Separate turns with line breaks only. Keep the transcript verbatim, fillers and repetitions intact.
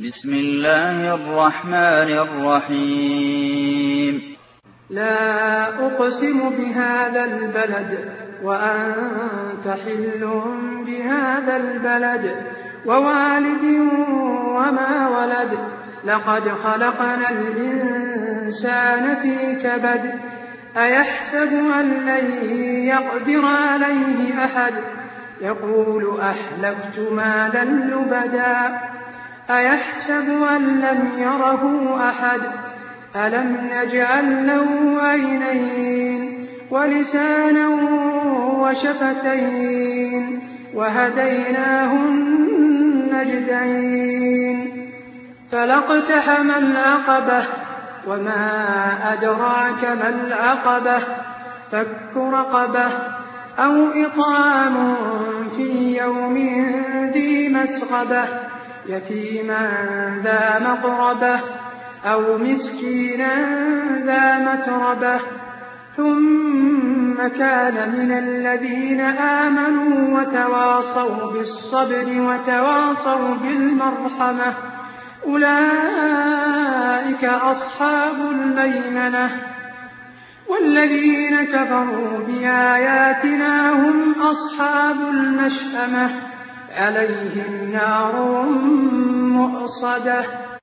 بسم الله الرحمن الرحيم.
لا أقسم بهذا البلد وأنت حل بهذا البلد ووالد وما ولد لقد خلقنا الإنسان في كبد أيحسب أن لن يقدر عليه أحد يقول أهلكت مالا لبدا أيحسب أن لم يره أحد ألم نجعل له عينين ولسانا وشفتين وهديناه النجدين فلاقتحم العقبة وما أدراك ما العقبة فك رقبة أو إطعام في يوم ذي مسغبة يتيما ذا مقربة أو مسكينا ذا متربة ثم كان من الذين آمنوا وتواصوا بالصبر وتواصوا بالمرحمة أولئك أصحاب الميمنة والذين كفروا بآياتنا هم أصحاب المشأمة عليهم نار مؤصدة